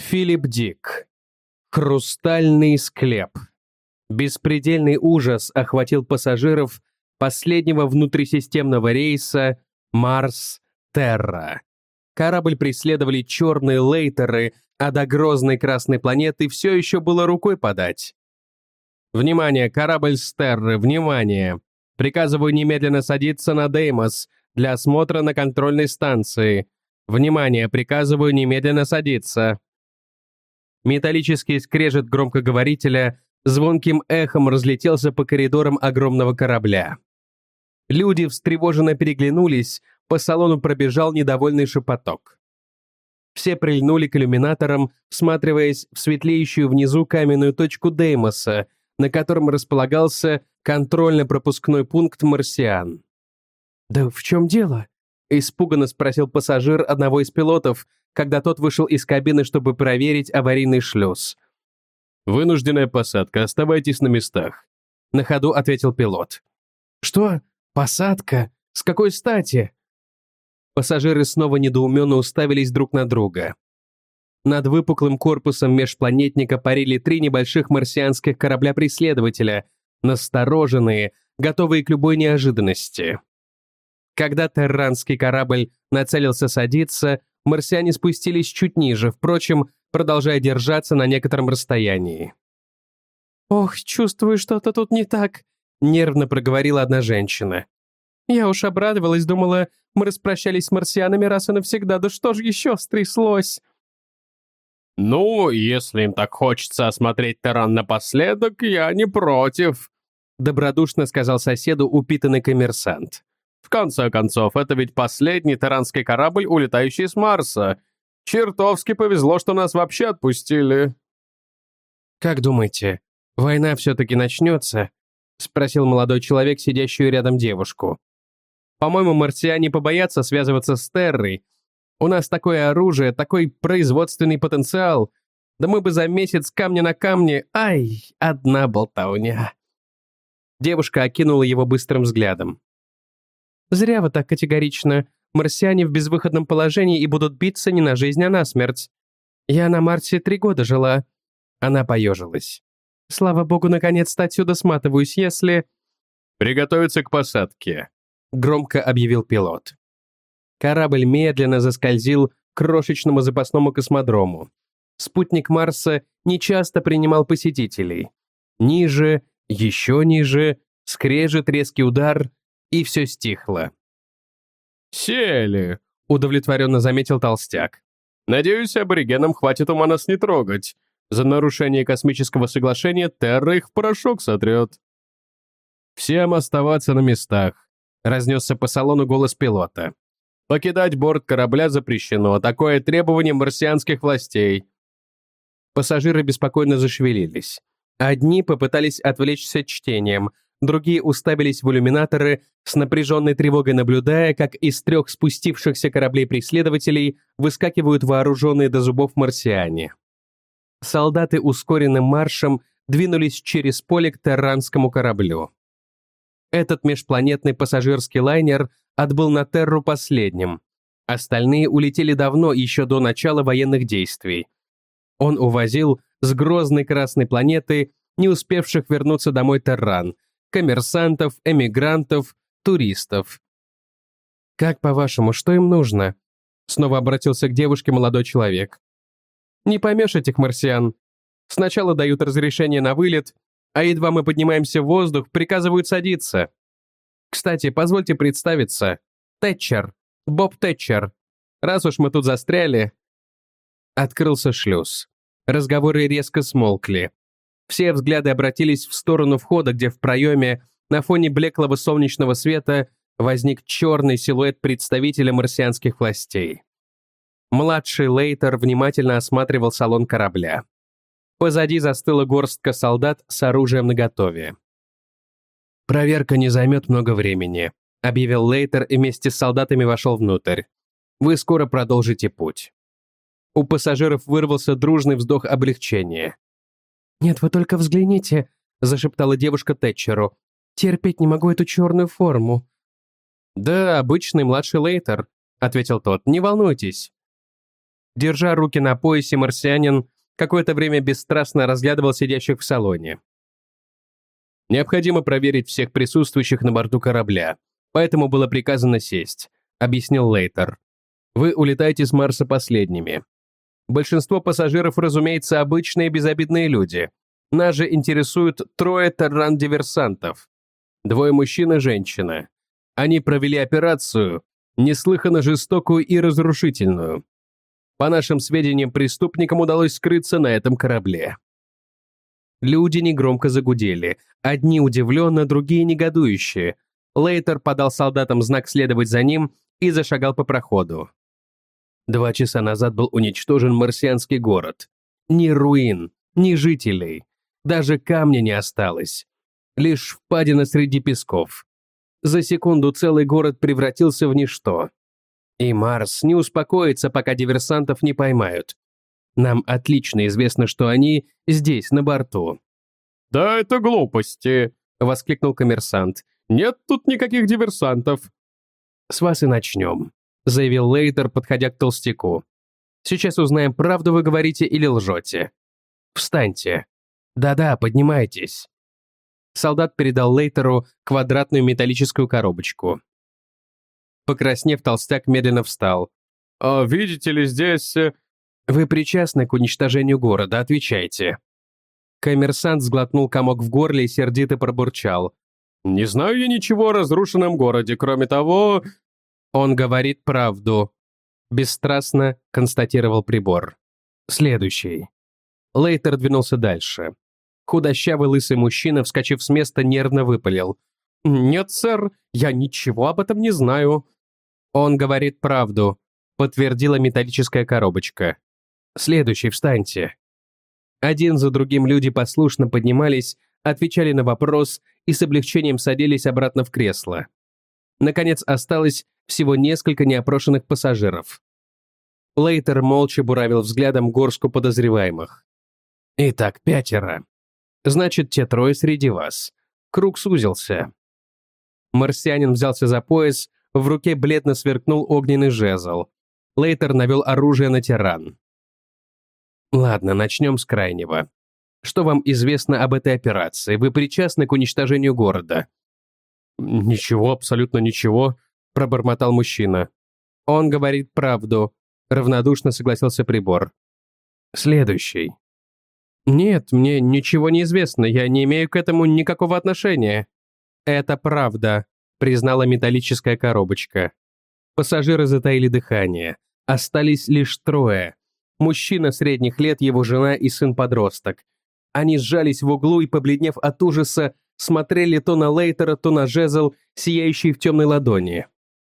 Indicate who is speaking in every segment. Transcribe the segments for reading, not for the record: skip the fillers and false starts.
Speaker 1: Филипп Дик. Хрустальный склеп. Беспредельный ужас охватил пассажиров последнего внутрисистемного рейса Марс-Терра. Корабль преследовали черные лейтеры, а до грозной красной планеты все еще было рукой подать. «Внимание, корабль с Терры, внимание! Приказываю немедленно садиться на Деймос для осмотра на контрольной станции. Внимание, приказываю немедленно садиться». Металлический скрежет громкоговорителя звонким эхом разлетелся по коридорам огромного корабля. Люди встревоженно переглянулись, по салону пробежал недовольный шепоток. Все прильнули к иллюминаторам, всматриваясь в светлеющую внизу каменную точку Деймоса, на котором располагался контрольно-пропускной пункт марсиан. «Да в чем дело?» — испуганно спросил пассажир одного из пилотов, когда тот вышел из кабины, чтобы проверить аварийный шлюз. «Вынужденная посадка, оставайтесь на местах», — на ходу ответил пилот. «Что? Посадка? С какой стати?» Пассажиры снова недоуменно уставились друг на друга. Над выпуклым корпусом межпланетника парили 3 небольших марсианских корабля-преследователя, настороженные, готовые к любой неожиданности. Когда терранский корабль нацелился садиться, марсиане спустились чуть ниже, впрочем, продолжая держаться на некотором расстоянии. «Ох, чувствую, что-то тут не так», — нервно проговорила одна женщина. «Я уж обрадовалась, думала, мы распрощались с марсианами раз и навсегда, да что ж еще стряслось?»
Speaker 2: «Ну, если им так хочется осмотреть Терран напоследок, я не против», — добродушно сказал соседу упитанный коммерсант. «В конце концов, это ведь последний терранский корабль, улетающий с Марса. Чертовски повезло, что нас вообще отпустили».
Speaker 1: «Как думаете, война все-таки начнется?» — спросил молодой человек, сидящую рядом девушку. «По-моему, марсиане побоятся связываться с Террой. У нас такое оружие, такой производственный потенциал. Да мы бы за месяц камня на камне... Ай, одна болтовня». Девушка окинула его быстрым взглядом. «Зря вы так категорично. Марсиане в безвыходном положении и будут биться не на жизнь, а на смерть. Я на Марсе 3 года жила». Она поежилась. «Слава богу, наконец-то отсюда сматываюсь, если...»
Speaker 2: «Приготовиться к посадке»,
Speaker 1: — громко объявил пилот. Корабль медленно заскользил к крошечному запасному космодрому. Спутник Марса нечасто принимал посетителей. Ниже, еще ниже, скрежет, резкий удар, и все стихло.
Speaker 2: «Сели»,
Speaker 1: — удовлетворенно заметил толстяк.
Speaker 2: «Надеюсь, аборигенам хватит ума нас не трогать. За нарушение космического соглашения Терра их в порошок сотрет».
Speaker 1: «Всем оставаться на местах», — разнесся по салону голос пилота.
Speaker 2: «Покидать борт корабля запрещено. Такое требование марсианских властей».
Speaker 1: Пассажиры беспокойно зашевелились. Одни попытались отвлечься чтением, другие уставились в иллюминаторы, с напряженной тревогой наблюдая, как из 3 спустившихся кораблей-преследователей выскакивают вооруженные до зубов марсиане. Солдаты ускоренным маршем двинулись через поле к терранскому кораблю. Этот межпланетный пассажирский лайнер отбыл на Терру последним. Остальные улетели давно, еще до начала военных действий. Он увозил с грозной красной планеты не успевших вернуться домой терран, коммерсантов, эмигрантов, туристов. «Как, по-вашему, что им нужно?» Снова обратился к девушке молодой человек. «Не поймешь этих марсиан. Сначала дают разрешение на вылет, а едва мы поднимаемся в воздух, приказывают садиться. Кстати, позвольте представиться. Тэтчер. Боб Тэтчер. Раз уж мы тут застряли...» Открылся шлюз. Разговоры резко смолкли. Все взгляды обратились в сторону входа, где в проеме, на фоне блеклого солнечного света, возник черный силуэт представителя марсианских властей. Младший Лейтер внимательно осматривал салон корабля. Позади застыла горстка солдат с оружием наготове. «Проверка не займет много времени», — объявил Лейтер и вместе с солдатами вошел внутрь. «Вы скоро продолжите путь». У пассажиров вырвался дружный вздох облегчения. «Нет, вы только взгляните», — зашептала девушка Тэтчеру. «Терпеть не могу эту черную форму». «Да, обычный младший Лейтер», — ответил тот. «Не волнуйтесь». Держа руки на поясе, марсианин какое-то время бесстрастно разглядывал сидящих в салоне.
Speaker 2: «Необходимо проверить всех присутствующих на борту корабля, поэтому было приказано сесть», — объяснил Лейтер. «Вы улетаете с Марса последними. Большинство пассажиров, разумеется, обычные безобидные люди. Нас же интересуют 3 терран-диверсантов. 2 мужчин и женщина. Они провели операцию, неслыханно жестокую и разрушительную. По нашим сведениям, преступникам удалось скрыться на этом корабле».
Speaker 1: Люди негромко загудели, одни удивленно, другие негодующие. Лейтер подал солдатам знак следовать за ним и зашагал по проходу.
Speaker 2: 2 часа назад был уничтожен марсианский город.
Speaker 1: Ни руин, ни жителей, даже камня не осталось. Лишь впадина среди песков. За секунду целый город превратился в ничто. И Марс не успокоится, пока диверсантов не поймают. Нам отлично известно, что они здесь, на борту.
Speaker 2: «Да это глупости», — воскликнул коммерсант. «Нет тут никаких диверсантов».
Speaker 1: «С вас и начнем», — заявил Лейтер, подходя к толстяку. «Сейчас узнаем, правду вы говорите или лжете. Встаньте. Да-да, поднимайтесь». Солдат передал Лейтеру квадратную металлическую коробочку. Покраснев, толстяк медленно встал.
Speaker 2: «А видите ли, здесь...»
Speaker 1: «Вы причастны к уничтожению города, отвечайте». Коммерсант сглотнул комок в горле и сердито пробурчал.
Speaker 2: «Не знаю я ничего о разрушенном городе, кроме того...»
Speaker 1: «Он говорит правду», — бесстрастно констатировал прибор. «Следующий». Лейтер двинулся дальше. Худощавый лысый мужчина, вскочив с места, нервно выпалил.
Speaker 2: «Нет, сэр, я ничего об этом не знаю».
Speaker 1: «Он говорит правду», — подтвердила металлическая коробочка. «Следующий, встаньте». Один за другим люди послушно поднимались, отвечали на вопрос и с облегчением садились обратно в кресло. Наконец, осталось всего несколько неопрошенных пассажиров. Лейтер молча буравил взглядом горстку подозреваемых. «Итак, 5. Значит, те 3 среди вас. Круг сузился». Марсианин взялся за пояс, в руке бледно сверкнул огненный жезл. Лейтер навел оружие на тиран. «Ладно, начнем с крайнего. Что вам известно об этой операции? Вы причастны к уничтожению города?»
Speaker 2: «Ничего, абсолютно ничего», — пробормотал мужчина.
Speaker 1: «Он говорит правду», — равнодушно согласился прибор. «Следующий». «Нет, мне ничего не известно, я не имею к этому никакого отношения». «Это правда», — признала металлическая коробочка. Пассажиры затаили дыхание. Остались лишь 3. Мужчина средних лет, его жена и сын-подросток. Они сжались в углу и, побледнев от ужаса, смотрели то на Лейтера, то на жезл, сияющий в темной ладони.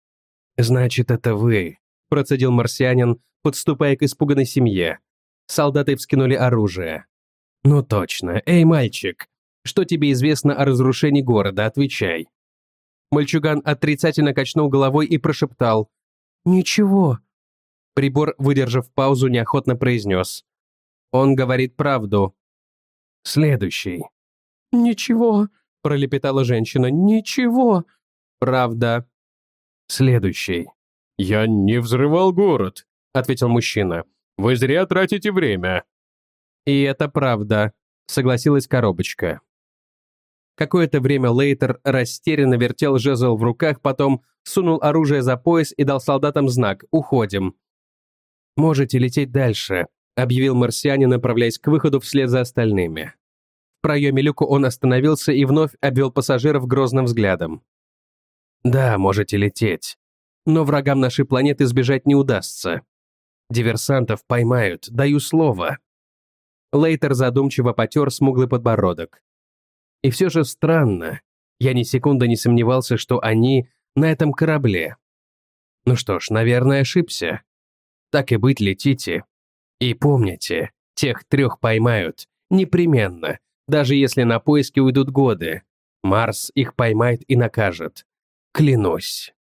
Speaker 1: «Значит, это вы», — процедил марсианин, подступая к испуганной семье. Солдаты вскинули оружие. «Ну точно. Эй, мальчик, что тебе известно о разрушении города? Отвечай». Мальчуган отрицательно качнул головой и прошептал. «Ничего». Прибор, выдержав паузу, неохотно произнес. «Он говорит правду». Следующий. «Ничего», — пролепетала женщина. «Ничего». «Правда». Следующий.
Speaker 2: «Я не взрывал город», — ответил мужчина. «Вы зря тратите время».
Speaker 1: «И это правда», — согласилась коробочка. Какое-то время Лейтер растерянно вертел жезл в руках, потом сунул оружие за пояс и дал солдатам знак «Уходим». «Можете лететь дальше», — объявил марсианин, направляясь к выходу вслед за остальными. В проеме люка он остановился и вновь обвел пассажиров грозным взглядом. «Да, можете лететь. Но врагам нашей планеты сбежать не удастся. Диверсантов поймают, даю слово». Лейтер задумчиво потер смуглый подбородок. «И все же странно. Я ни секунды не сомневался, что они на этом корабле. Ну что ж, наверное, ошибся. Так и быть, летите. И помните, тех 3 поймают. Непременно. Даже если на поиски уйдут годы. Марс их поймает и накажет. Клянусь».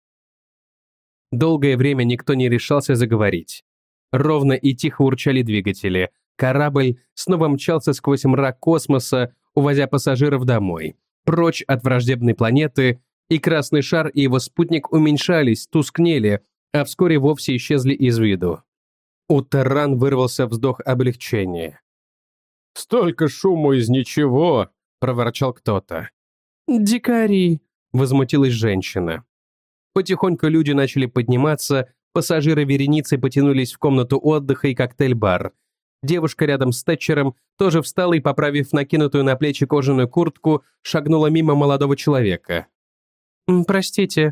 Speaker 1: Долгое время никто не решался заговорить. Ровно и тихо урчали двигатели. Корабль снова мчался сквозь мрак космоса, увозя пассажиров домой, прочь от враждебной планеты, и красный шар и его спутник уменьшались, тускнели, а вскоре вовсе исчезли из виду. У Терран вырвался вздох облегчения.
Speaker 2: «Столько шуму из ничего!»
Speaker 1: — проворчал кто-то. «Дикари!» — возмутилась женщина. Потихоньку люди начали подниматься, пассажиры вереницей потянулись в комнату отдыха и коктейль-бар. Девушка рядом с Тэтчером тоже встала и, поправив накинутую на плечи кожаную куртку, шагнула мимо молодого человека. «Простите,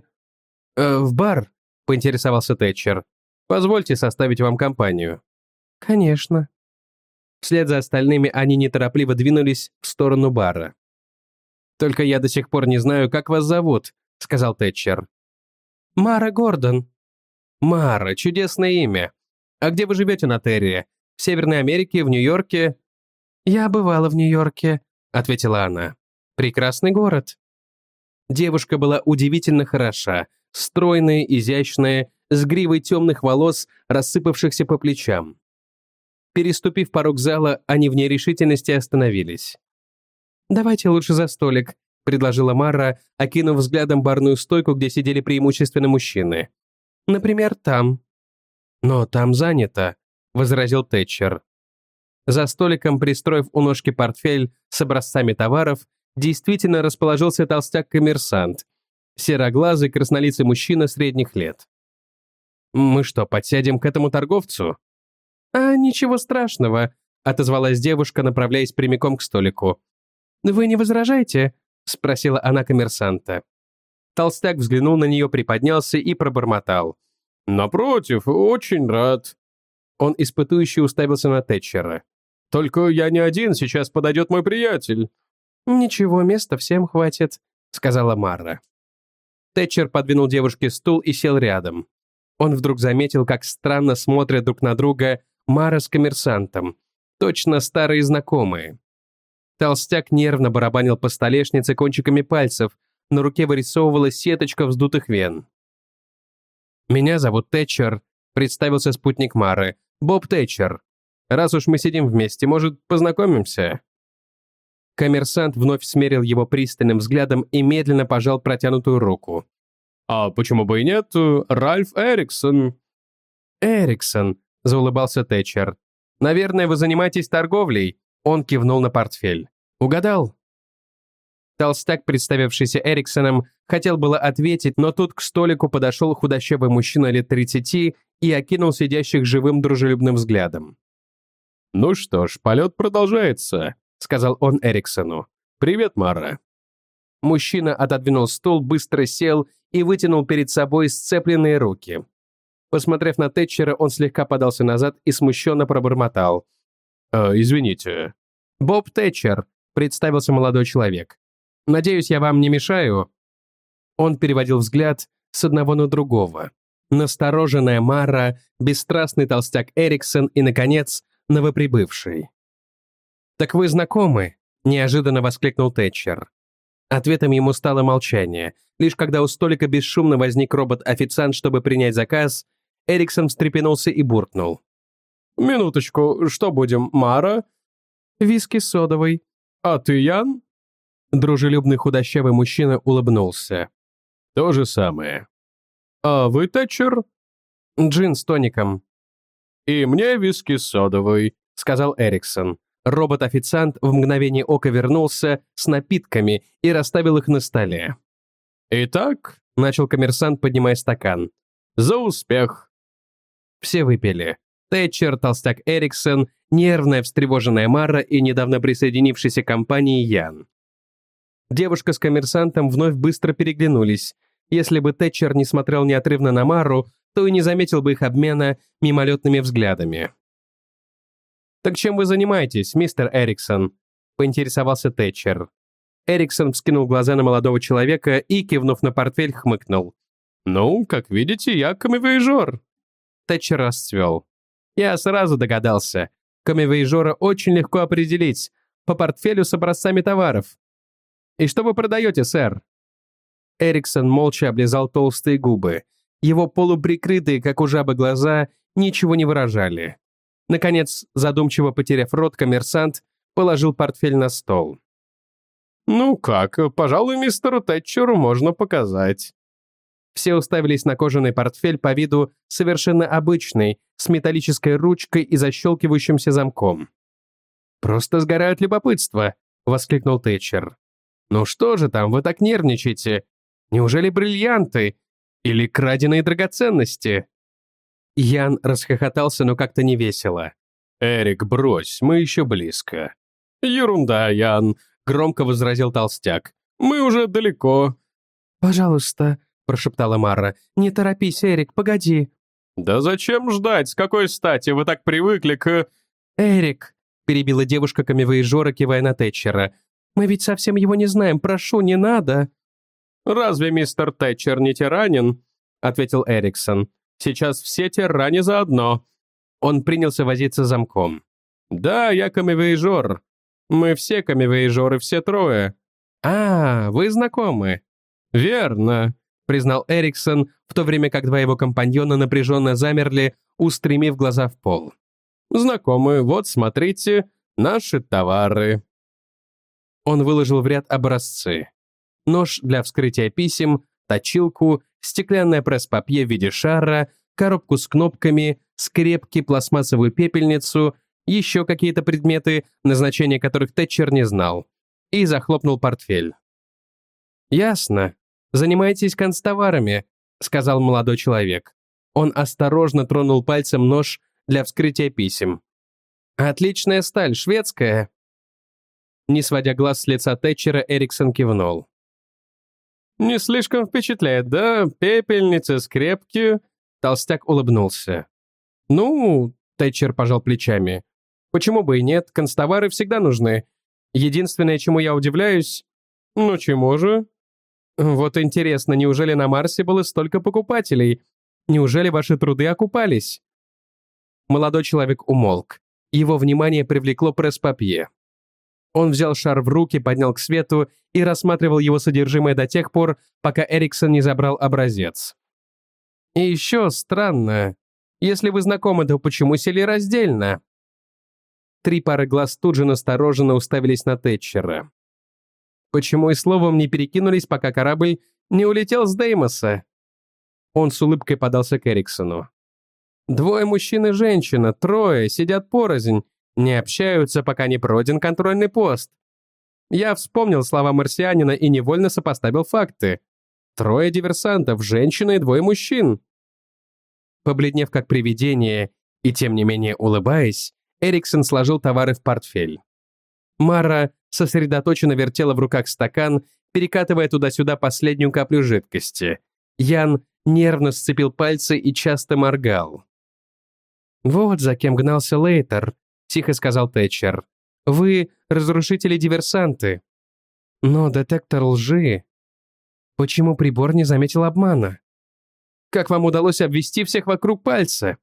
Speaker 1: в бар?» — поинтересовался Тэтчер. «Позвольте составить вам компанию». «Конечно». Вслед за остальными они неторопливо двинулись в сторону бара. «Только я до сих пор не знаю, как вас зовут», — сказал Тэтчер. «Мара Гордон». «Мара, чудесное имя. А где вы живете на Терре? В Северной Америке, в Нью-Йорке?» «Я бывала в Нью-Йорке», — ответила она. «Прекрасный город». Девушка была удивительно хороша, стройная, изящная, с гривой темных волос, рассыпавшихся по плечам. Переступив порог зала, они в нерешительности остановились. «Давайте лучше за столик», — предложила Мара, окинув взглядом барную стойку, где сидели преимущественно мужчины. «Например, там». «Но там занято», — возразил Тэтчер. За столиком, пристроив у ножки портфель с образцами товаров, действительно расположился толстяк-коммерсант, сероглазый краснолицый мужчина средних лет. «Мы что, подсядем к этому торговцу?» «А, ничего страшного», — отозвалась девушка, направляясь прямиком к столику. «Вы не возражаете?» — спросила она коммерсанта. Толстяк взглянул на нее, приподнялся и пробормотал. «Напротив, очень рад». Он испытующе уставился на Тэтчера. «Только я не один, сейчас подойдет мой приятель». «Ничего, места всем хватит», — сказала Мара. Тэтчер подвинул девушке стул и сел рядом. Он вдруг заметил, как странно смотрят друг на друга Мара с коммерсантом. Точно старые знакомые. Толстяк нервно барабанил по столешнице кончиками пальцев, на руке вырисовывалась сеточка вздутых вен. «Меня зовут Тэтчер», — представился спутник Мары. «Боб Тэтчер. Раз уж мы сидим вместе, может, познакомимся?» Коммерсант вновь смерил его пристальным взглядом и медленно пожал протянутую руку.
Speaker 2: «А почему бы и нет? Ральф Эриксон».
Speaker 1: «Эриксон», — заулыбался Тэтчер. «Наверное, вы занимаетесь торговлей?» Он кивнул на портфель. «Угадал?» Толстяк, представившийся Эриксоном, хотел было ответить, но тут к столику подошел худощавый мужчина лет 30 и окинул сидящих живым дружелюбным взглядом.
Speaker 2: «Ну что ж, полет продолжается», — сказал он Эриксону. «Привет, Мара».
Speaker 1: Мужчина отодвинул стул, быстро сел и вытянул перед собой сцепленные руки. Посмотрев на Тэтчера, он слегка подался назад и смущенно пробормотал.
Speaker 2: «Извините».
Speaker 1: «Боб Тэтчер», — представился молодой человек. «Надеюсь, я вам не мешаю?» Он переводил взгляд с одного на другого. Настороженная Мара, бесстрастный толстяк Эриксон и, наконец, новоприбывший. «Так вы знакомы?» — неожиданно воскликнул Тэтчер. Ответом ему стало молчание. Лишь когда у столика бесшумно возник робот-официант, чтобы принять заказ, Эриксон встрепенулся и буркнул.
Speaker 2: «Минуточку, что будем, Мара?»
Speaker 1: «Виски содовый».
Speaker 2: «А ты, Ян?»
Speaker 1: Дружелюбный худощавый мужчина улыбнулся.
Speaker 2: «То же самое». «А вы, Тэтчер?»
Speaker 1: «Джин с тоником».
Speaker 2: «И мне виски содовый»,
Speaker 1: — сказал Эриксон. Робот-официант в мгновение ока вернулся с напитками и расставил их на столе.
Speaker 2: «Итак»,
Speaker 1: — начал коммерсант, поднимая стакан.
Speaker 2: «За успех».
Speaker 1: Все выпили. Тэтчер, толстяк Эриксон, нервная встревоженная Мара и недавно присоединившийся к компании Ян. Девушка с коммерсантом вновь быстро переглянулись. Если бы Тэтчер не смотрел неотрывно на Мару, то и не заметил бы их обмена мимолетными взглядами. «Так чем вы занимаетесь, мистер Эриксон?» — поинтересовался Тэтчер. Эриксон вскинул глаза на молодого человека и, кивнув на портфель, хмыкнул.
Speaker 2: «Ну, как видите, я камевояжер».
Speaker 1: Тэтчер расцвел. «Я сразу догадался. Камевояжера очень легко определить. По портфелю с образцами товаров. И что вы продаете, сэр?» Эриксон молча облизал толстые губы. Его полуприкрытые, как у жабы, глаза ничего не выражали. Наконец, задумчиво потеряв рот, коммерсант положил портфель на стол.
Speaker 2: «Ну как, пожалуй, мистеру Тэтчеру можно показать».
Speaker 1: Все уставились на кожаный портфель по виду совершенно обычный, с металлической ручкой и защелкивающимся замком. «Просто сгорают любопытство», — воскликнул Тэтчер. «Ну что же там, вы так нервничаете? Неужели бриллианты? Или краденые драгоценности?» Ян расхохотался, но как-то невесело.
Speaker 2: «Эрик, брось, мы еще близко». «Ерунда, Ян», — громко возразил толстяк. «Мы уже далеко».
Speaker 1: «Пожалуйста», — прошептала Мара, — «не торопись, Эрик, погоди».
Speaker 2: «Да зачем ждать? С какой стати вы так привыкли к...»
Speaker 1: «Эрик», — перебила девушка камевояжера, кивая на Тэтчера, — «мы ведь совсем его не знаем, прошу, не надо».
Speaker 2: «Разве мистер Тэтчер не тиранин?» — ответил Эриксон. «Сейчас все тиране заодно».
Speaker 1: Он принялся возиться замком.
Speaker 2: «Да, я камевояжер. Мы все камевояжеры, все трое».
Speaker 1: «А, вы знакомы».
Speaker 2: «Верно»,
Speaker 1: — признал Эриксон, в то время как два его компаньона напряженно замерли, устремив глаза в пол.
Speaker 2: «Знакомы, вот смотрите, наши товары».
Speaker 1: Он выложил в ряд образцы. Нож для вскрытия писем, точилку, стеклянное пресс-папье в виде шара, коробку с кнопками, скрепки, пластмассовую пепельницу, еще какие-то предметы, назначение которых Тэтчер не знал, и захлопнул портфель. «Ясно. Занимаетесь канцтоварами», — сказал молодой человек. Он осторожно тронул пальцем нож для вскрытия писем. «Отличная сталь, шведская». Не сводя глаз с лица Тэтчера, Эриксон кивнул.
Speaker 2: «Не слишком впечатляет, да? Пепельницы, скрепки...»
Speaker 1: Толстяк улыбнулся. «Ну...» — Тэтчер пожал плечами. «Почему бы и нет? Канцтовары всегда нужны. Единственное, чему я удивляюсь...»
Speaker 2: «Ну чему же?»
Speaker 1: «Вот интересно, неужели на Марсе было столько покупателей? Неужели ваши труды окупались?» Молодой человек умолк. Его внимание привлекло пресс-папье. Он взял шар в руки, поднял к свету и рассматривал его содержимое до тех пор, пока Эриксон не забрал образец. «И еще странно. Если вы знакомы, то почему сели раздельно?» 3 пары глаз тут же настороженно уставились на Тэтчера. «Почему и словом не перекинулись, пока корабль не улетел с Деймоса?» Он с улыбкой подался к Эриксону. 2 мужчин и женщина, 3, сидят порознь, не общаются, пока не пройден контрольный пост. Я вспомнил слова марсианина и невольно сопоставил факты. 3 диверсантов, женщина и 2 мужчин. Побледнев как привидение и тем не менее улыбаясь, Эриксон сложил товары в портфель. Мара сосредоточенно вертела в руках стакан, перекатывая туда-сюда последнюю каплю жидкости. Ян нервно сцепил пальцы и часто моргал. «Вот за кем гнался Лейтер», — тихо сказал Тэтчер. «Вы разрушители-диверсанты. Но детектор лжи. Почему прибор не заметил обмана? Как вам удалось обвести всех вокруг пальца?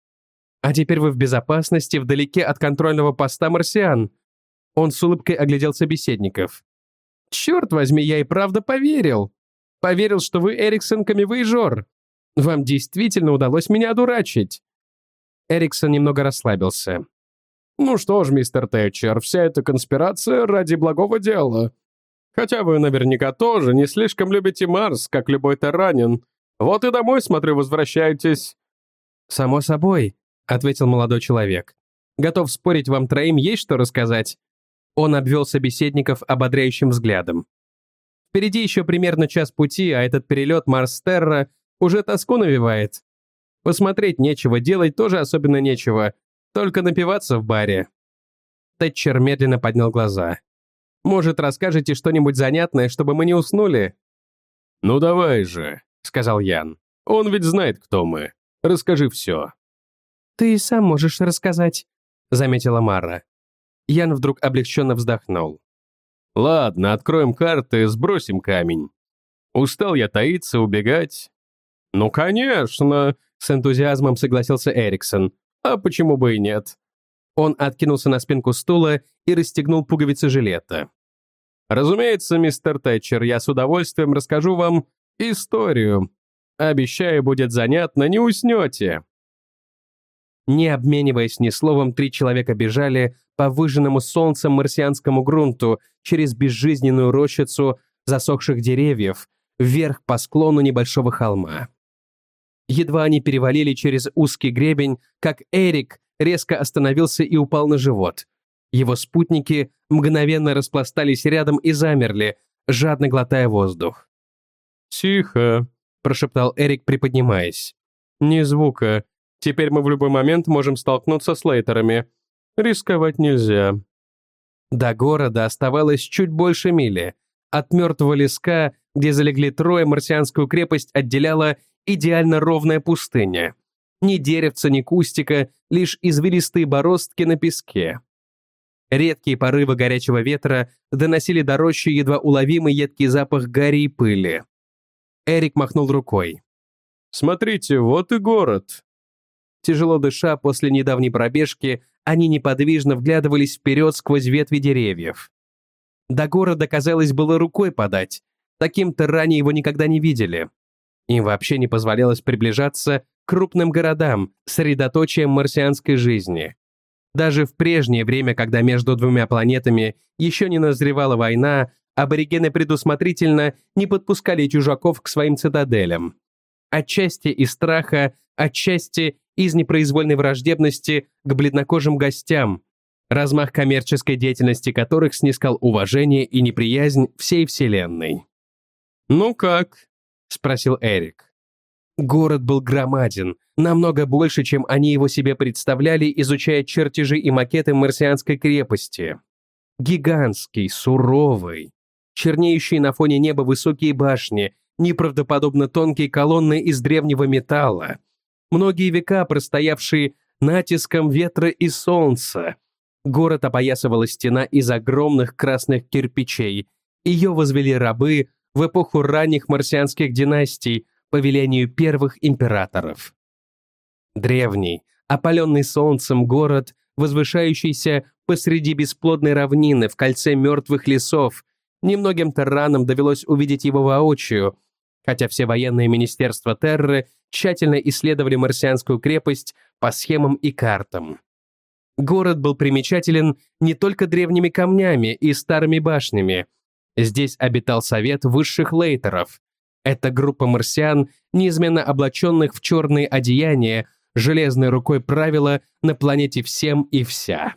Speaker 1: А теперь вы в безопасности, вдалеке от контрольного поста марсиан». Он с улыбкой оглядел собеседников. «Черт возьми, я и правда поверил. Поверил, что вы Эриксон камевояжер. Вам действительно удалось меня одурачить». Эриксон немного расслабился.
Speaker 2: «Ну что ж, мистер Тэтчер, вся эта конспирация ради благого дела. Хотя вы наверняка тоже не слишком любите Марс, как любой терранин. Вот и домой, смотрю, возвращаетесь».
Speaker 1: «Само собой», — ответил молодой человек. «Готов спорить, вам 3 есть что рассказать?» Он обвел собеседников ободряющим взглядом. «Впереди еще примерно час пути, а этот перелет Марс-Терра уже тоску навевает. Посмотреть нечего, делать тоже особенно нечего, только напиваться в баре». Тэтчер медленно поднял глаза. «Может, расскажете что-нибудь занятное, чтобы мы не уснули?»
Speaker 2: «Ну давай же», — сказал Ян. «Он ведь знает, кто мы. Расскажи все».
Speaker 1: «Ты и сам можешь рассказать», — заметила Мара. Ян вдруг облегченно вздохнул.
Speaker 2: «Ладно, откроем карты, сбросим камень. Устал я таиться, убегать». «Ну, конечно», — с энтузиазмом согласился Эриксон. «А почему бы и нет?»
Speaker 1: Он откинулся на спинку стула и расстегнул пуговицы жилета.
Speaker 2: «Разумеется, мистер Тэтчер, я с удовольствием расскажу вам историю. Обещаю, будет занятно, не уснете».
Speaker 1: Не обмениваясь ни словом, 3 человека бежали по выжженному солнцем марсианскому грунту через безжизненную рощицу засохших деревьев, вверх по склону небольшого холма. Едва они перевалили через узкий гребень, как Эрик резко остановился и упал на живот. Его спутники мгновенно распластались рядом и замерли, жадно глотая воздух.
Speaker 2: «Тихо», — прошептал Эрик, приподнимаясь. «Ни звука. Теперь мы в любой момент можем столкнуться с лейтерами. Рисковать нельзя».
Speaker 1: До города оставалось чуть больше мили. От мертвого леска, где залегли трое, марсианскую крепость отделяла идеально ровная пустыня. Ни деревца, ни кустика, лишь извилистые бороздки на песке. Редкие порывы горячего ветра доносили до рощи едва уловимый едкий запах гари и пыли. Эрик махнул рукой.
Speaker 2: «Смотрите, вот и город».
Speaker 1: Тяжело дыша после недавней пробежки, они неподвижно вглядывались вперед сквозь ветви деревьев. До города, казалось, было рукой подать. Таким-то ранее его никогда не видели. Им вообще не позволялось приближаться к крупным городам, средоточием марсианской жизни. Даже в прежнее время, когда между двумя планетами еще не назревала война, аборигены предусмотрительно не подпускали чужаков к своим цитаделям. Отчасти из страха, отчасти из непроизвольной враждебности к бледнокожим гостям, размах коммерческой деятельности которых снискал уважение и неприязнь всей Вселенной.
Speaker 2: «Ну как?»
Speaker 1: — спросил Эрик. Город был громаден, намного больше, чем они его себе представляли, изучая чертежи и макеты марсианской крепости. Гигантский, суровый, чернеющие на фоне неба высокие башни, неправдоподобно тонкие колонны из древнего металла, многие века простоявшие натиском ветра и солнца. Город опоясывала стена из огромных красных кирпичей. Ее возвели рабы в эпоху ранних марсианских династий по велению первых императоров. Древний, опаленный солнцем город, возвышающийся посреди бесплодной равнины в кольце мертвых лесов, немногим терранам довелось увидеть его воочию, хотя все военные министерства Терры тщательно исследовали марсианскую крепость по схемам и картам. Город был примечателен не только древними камнями и старыми башнями. Здесь обитал совет высших лейтеров. Это группа марсиан, неизменно облаченных в черные одеяния, железной рукой правила на планете всем и вся.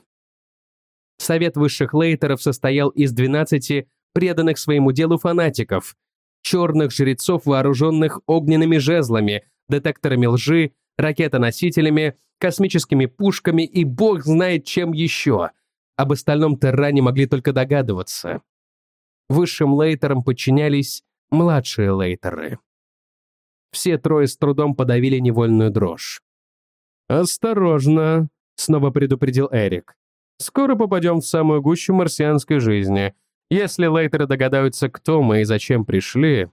Speaker 1: Совет высших лейтеров состоял из 12 преданных своему делу фанатиков, черных жрецов, вооруженных огненными жезлами, детекторами лжи, ракетоносителями, космическими пушками и бог знает чем еще. Об остальном терране могли только догадываться. Высшим лейтерам подчинялись младшие лейтеры. Все трое с трудом подавили невольную дрожь.
Speaker 2: «Осторожно», — снова предупредил Эрик. «Скоро попадем в самую гущу марсианской жизни. Если лейтеры догадаются, кто мы и зачем пришли...»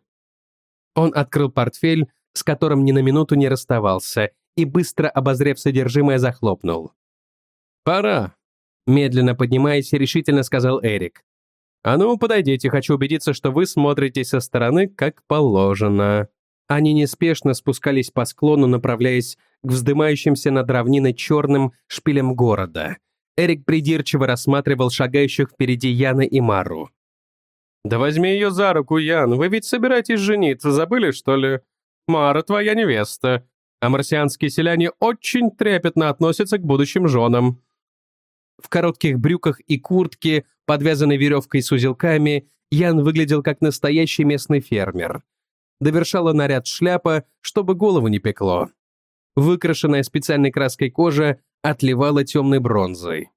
Speaker 1: Он открыл портфель, с которым ни на минуту не расставался, и, быстро обозрев содержимое, захлопнул.
Speaker 2: «Пора»,
Speaker 1: — медленно поднимаясь, решительно сказал Эрик.
Speaker 2: «А ну, подойдите, хочу убедиться, что вы смотрите со стороны, как положено».
Speaker 1: Они неспешно спускались по склону, направляясь к вздымающимся над равниной черным шпилям города. Эрик придирчиво рассматривал шагающих впереди Яна и Мару.
Speaker 2: «Да возьми ее за руку, Ян, вы ведь собираетесь жениться, забыли, что ли? Мара твоя невеста, а марсианские селяне очень трепетно относятся к будущим женам».
Speaker 1: В коротких брюках и куртке, подвязанной веревкой с узелками, Ян выглядел как настоящий местный фермер. Довершала наряд шляпа, чтобы голову не пекло. Выкрашенная специальной краской кожа отливала темной бронзой.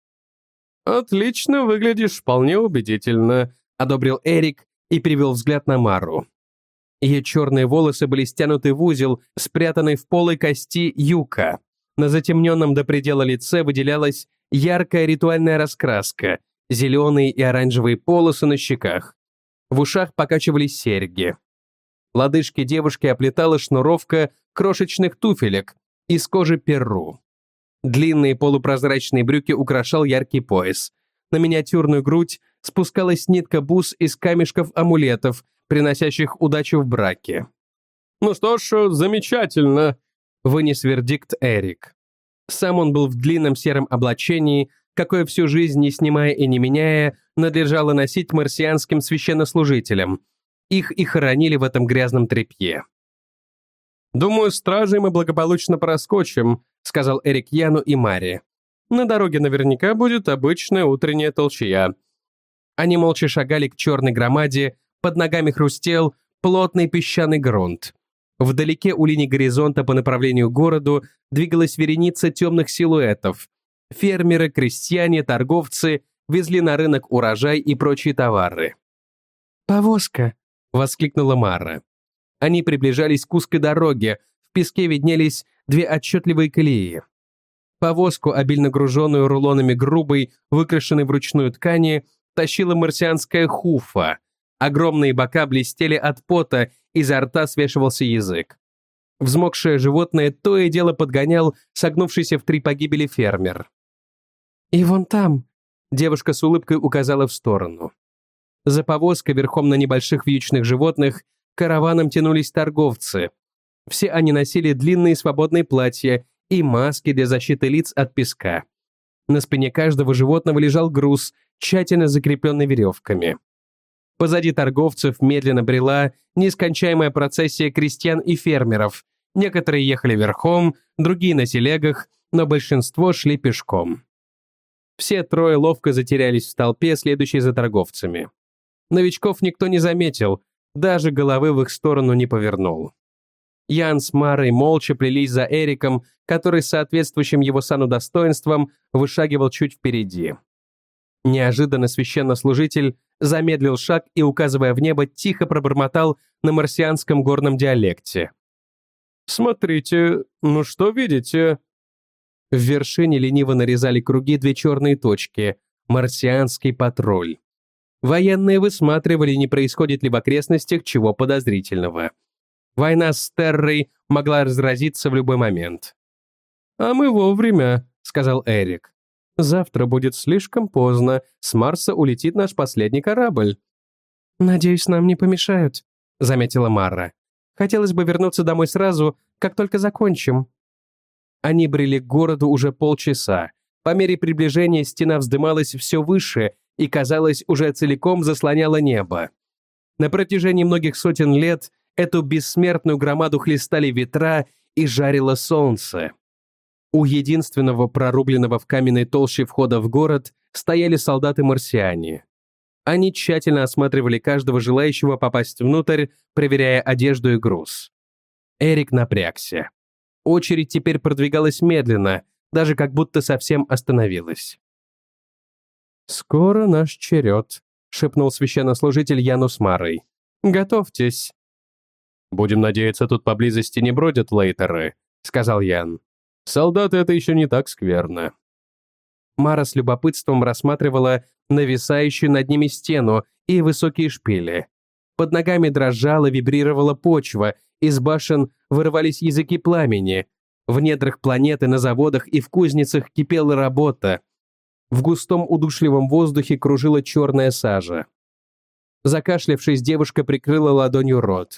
Speaker 2: «Отлично выглядишь, вполне убедительно»,
Speaker 1: — одобрил Эрик и перевел взгляд на Мару. Ее черные волосы были стянуты в узел, спрятанный в полой кости юка. На затемненном до предела лице выделялась яркая ритуальная раскраска, зеленые и оранжевые полосы на щеках. В ушах покачивались серьги. Лодыжки девушки оплетала шнуровка крошечных туфелек из кожи перу. Длинные полупрозрачные брюки украшал яркий пояс. На миниатюрную грудь спускалась нитка бус из камешков-амулетов, приносящих удачу в браке.
Speaker 2: «Ну что ж, замечательно»,
Speaker 1: — вынес вердикт Эрик. Сам он был в длинном сером облачении, какое всю жизнь, не снимая и не меняя, надлежало носить марсианским священнослужителям. Их и хоронили в этом грязном тряпье.
Speaker 2: «Думаю, стражей мы благополучно проскочим», — сказал Эрик Яну и Маре. «На дороге наверняка будет обычная утренняя толчья».
Speaker 1: Они молча шагали к черной громаде, под ногами хрустел плотный песчаный грунт. Вдалеке у линии горизонта по направлению к городу двигалась вереница темных силуэтов. Фермеры, крестьяне, торговцы везли на рынок урожай и прочие товары. «Повозка!» — воскликнула Мара. Они приближались к узкой дороге, в песке виднелись две отчетливые колеи. Повозку, обильно груженную рулонами грубой, выкрашенной вручную ткани, тащила марсианская хуфа. Огромные бока блестели от пота, изо рта свешивался язык. Взмокшее животное то и дело подгонял согнувшийся в 3 погибели фермер. «И вон там», — девушка с улыбкой указала в сторону. За повозкой верхом на небольших вьючных животных караваном тянулись торговцы. Все они носили длинные свободные платья и маски для защиты лиц от песка. На спине каждого животного лежал груз, тщательно закрепленный веревками. Позади торговцев медленно брела нескончаемая процессия крестьян и фермеров. Некоторые ехали верхом, другие на телегах, но большинство шли пешком. Все 3 ловко затерялись в толпе, следующей за торговцами. Новичков никто не заметил, даже головы в их сторону не повернул. Ян с Марой молча плелись за Эриком, который с соответствующим его сану достоинством вышагивал чуть впереди. Неожиданно священнослужитель замедлил шаг и, указывая в небо, тихо пробормотал на марсианском горном диалекте. «Смотрите, ну что видите?» В вершине лениво нарезали круги 2 черные точки — марсианский патруль. Военные высматривали, не происходит ли в окрестностях чего подозрительного. Война с Террой могла разразиться в любой момент. «А мы вовремя», — сказал Эрик. «Завтра будет слишком поздно, с Марса улетит наш последний корабль». «Надеюсь, нам не помешают», — заметила Мара. «Хотелось бы вернуться домой сразу, как только закончим». Они брели к городу уже полчаса. По мере приближения стена вздымалась все выше и, казалось, уже целиком заслоняла небо. На протяжении многих сотен лет эту бессмертную громаду хлестали ветра и жарило солнце. У единственного прорубленного в каменной толще входа в город стояли солдаты-марсиане. Они тщательно осматривали каждого желающего попасть внутрь, проверяя одежду и груз. Эрик напрягся. Очередь теперь продвигалась медленно, даже как будто совсем остановилась. «Скоро наш черед», — шепнул священнослужитель Яну с Марой. «Готовьтесь». «Будем надеяться, тут поблизости не бродят лейтеры», — сказал Ян. «Солдаты — это еще не так скверно». Мара с любопытством рассматривала нависающую над ними стену и высокие шпили. Под ногами дрожала, вибрировала почва, из башен вырывались языки пламени. В недрах планеты, на заводах и в кузницах кипела работа. В густом удушливом воздухе кружила черная сажа. Закашлявшись, девушка прикрыла ладонью рот.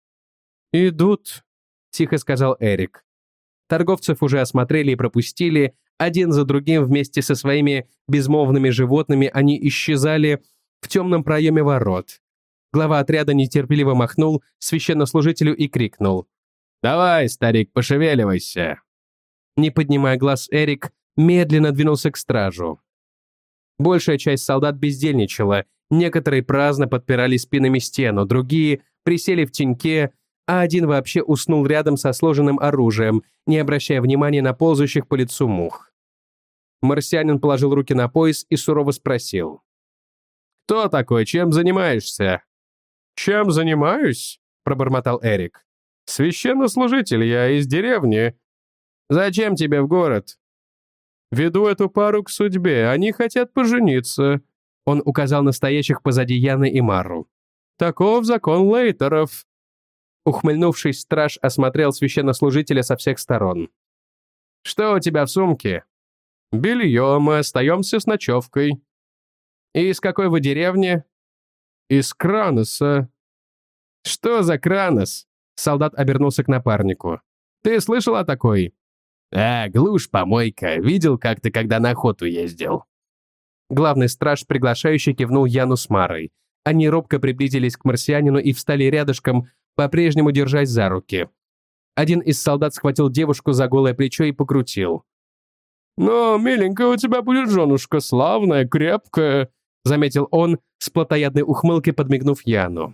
Speaker 1: «Идут», — тихо сказал Эрик. Торговцев уже осмотрели и пропустили, один за другим вместе со своими безмолвными животными они исчезали в темном проеме ворот. Глава отряда нетерпеливо махнул священнослужителю и крикнул: «Давай, старик, пошевеливайся!» Не поднимая глаз, Эрик медленно двинулся к стражу. Большая часть солдат бездельничала, некоторые праздно подпирали спинами стену, другие присели в теньке, а один вообще уснул рядом со сложенным оружием, не обращая внимания на ползающих по лицу мух. Марсианин положил руки на пояс и сурово спросил: «Кто такой? Чем занимаешься?» «Чем занимаюсь?» — пробормотал Эрик. «Священнослужитель я из деревни. Зачем тебе в город?» «Веду эту пару к судьбе, они хотят пожениться». Он указал на стоящих позади Яны и Мару. «Таков закон лейтеров». Ухмыльнувшись, страж осмотрел священнослужителя со всех сторон. «Что у тебя в сумке?» «Белье, мы остаемся с ночевкой». «И из какой вы деревни?» «Из Краноса». «Что за Кранос?» Солдат обернулся к напарнику. «Ты слышал о такой?» «Глушь, помойка. Видел, как ты когда на охоту ездил?» Главный страж приглашающий кивнул Яну с Марой. Они робко приблизились к марсианину и встали рядышком, по-прежнему держась за руки. Один из солдат схватил девушку за голое плечо и покрутил.
Speaker 2: «Но, миленькая, у тебя будет женушка славная, крепкая»,
Speaker 1: заметил он, с плотоядной ухмылкой подмигнув Яну.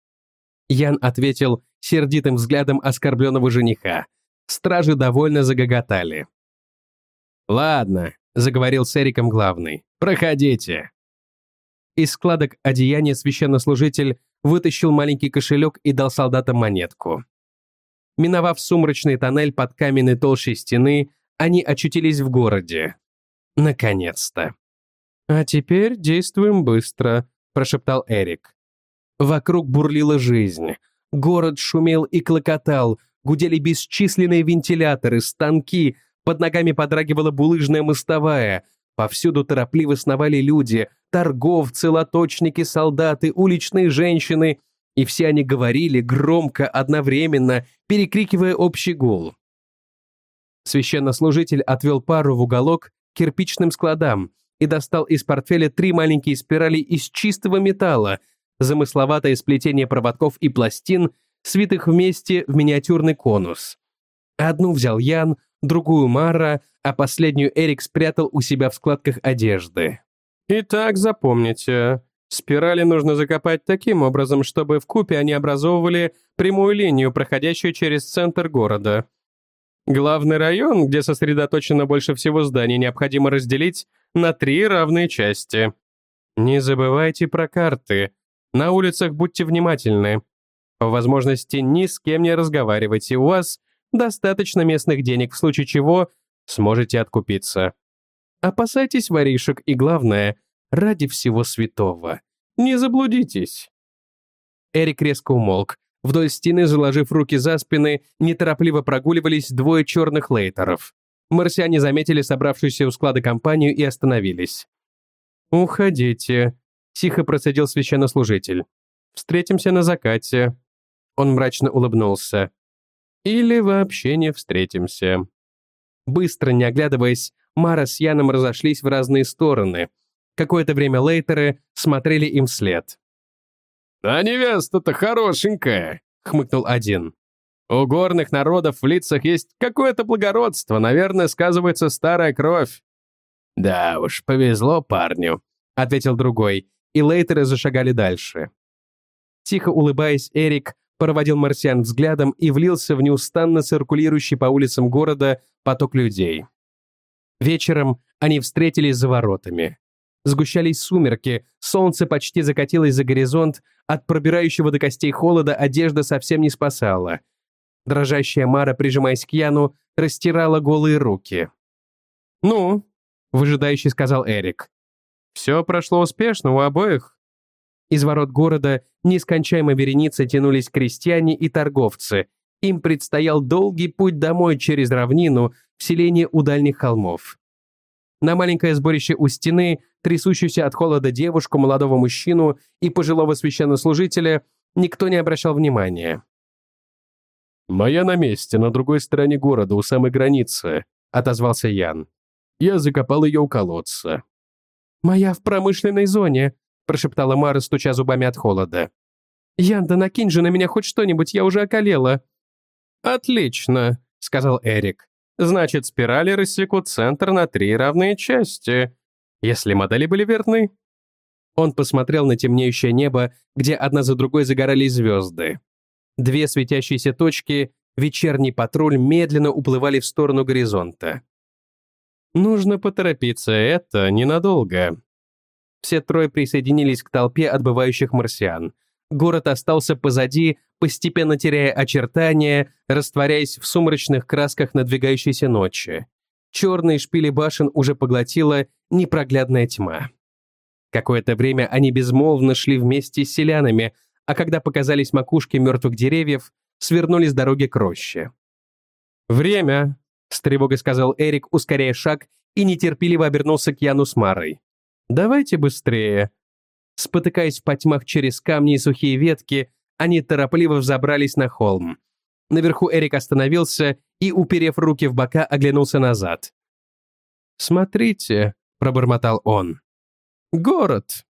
Speaker 1: Ян ответил сердитым взглядом оскорбленного жениха. Стражи довольно загоготали. «Ладно», — заговорил с Эриком главный, — «проходите». Из складок одеяния священнослужитель вытащил маленький кошелек и дал солдатам монетку. Миновав сумрачный тоннель под каменной толщей стены, они очутились в городе. Наконец-то. «А теперь действуем быстро», — прошептал Эрик. Вокруг бурлила жизнь. Город шумел и клокотал, гудели бесчисленные вентиляторы, станки, под ногами подрагивала булыжная мостовая, повсюду торопливо сновали люди, торговцы, лоточники, солдаты, уличные женщины, и все они говорили громко, одновременно, перекрикивая общий гул. Священнослужитель отвел пару в уголок к кирпичным складам и достал из портфеля 3 маленькие спирали из чистого металла, замысловатое сплетение проводков и пластин, свитых вместе в миниатюрный конус. Одну взял Ян, другую Мара, а последнюю Эрик спрятал у себя в складках одежды.
Speaker 2: «Итак, запомните, спирали нужно закопать таким образом, чтобы вкупе они образовывали прямую линию, проходящую через центр города. Главный район, где сосредоточено больше всего зданий, необходимо разделить на 3 равные части. Не забывайте про карты. На улицах будьте внимательны. По возможности ни с кем не разговаривайте. У вас достаточно местных денег, в случае чего сможете откупиться. Опасайтесь воришек и, главное, ради всего святого, не заблудитесь». Эрик резко умолк. Вдоль стены, заложив руки за спины, неторопливо прогуливались 2 черных лейтеров. Марсиане заметили собравшуюся у склада компанию и остановились. «Уходите», — тихо процедил священнослужитель. «Встретимся на закате». Он мрачно улыбнулся. «Или вообще не встретимся». Быстро, не оглядываясь, Мара с Яном разошлись в разные стороны. Какое-то время лейтеры смотрели им вслед. «А невеста-то хорошенькая», — хмыкнул один. «У горных народов в лицах есть какое-то благородство, наверное, сказывается старая кровь».
Speaker 1: «Да уж, повезло парню», — ответил другой, и лейтеры зашагали дальше. Тихо улыбаясь, Эрик проводил марсиан взглядом и влился в неустанно циркулирующий по улицам города поток людей. Вечером они встретились за воротами. Сгущались сумерки, солнце почти закатилось за горизонт, от пробирающего до костей холода одежда совсем не спасала. Дрожащая Мара, прижимаясь к Яну, растирала голые руки. «Ну?» — выжидающе сказал Эрик. «Все прошло успешно у обоих?» Из ворот города нескончаемой вереницей тянулись крестьяне и торговцы. Им предстоял долгий путь домой через равнину в селение у дальних холмов. На маленькое сборище у стены, трясущуюся от холода девушку, молодого мужчину и пожилого священнослужителя никто не обращал внимания.
Speaker 2: «Моя на месте, на другой стороне города, у самой границы», — отозвался Ян. «Я закопал ее у колодца».
Speaker 1: «Моя в промышленной зоне», — прошептала Мара, стуча зубами от холода. «Ян, да накинь же на меня хоть что-нибудь, я уже околела».
Speaker 2: «Отлично», — сказал Эрик. «Значит, спирали рассекут центр на 3 равные части, если модели были верны».
Speaker 1: Он посмотрел на темнеющее небо, где одна за другой загорались звезды. 2 светящиеся точки, вечерний патруль, медленно уплывали в сторону горизонта.
Speaker 2: «Нужно поторопиться, это ненадолго».
Speaker 1: Все 3 присоединились к толпе отбывающих марсиан. Город остался позади, постепенно теряя очертания, растворяясь в сумрачных красках надвигающейся ночи. Черные шпили башен уже поглотила непроглядная тьма. Какое-то время они безмолвно шли вместе с селянами, а когда показались макушки мертвых деревьев, свернули с дороги к роще. «Время!» — с тревогой сказал Эрик, ускоряя шаг, и нетерпеливо обернулся к Яну с Марой. «Давайте быстрее!» Спотыкаясь в потьмах через камни и сухие ветки, они торопливо взобрались на холм. Наверху Эрик остановился и, уперев руки в бока, оглянулся назад. «Смотрите», — пробормотал он. «Город!»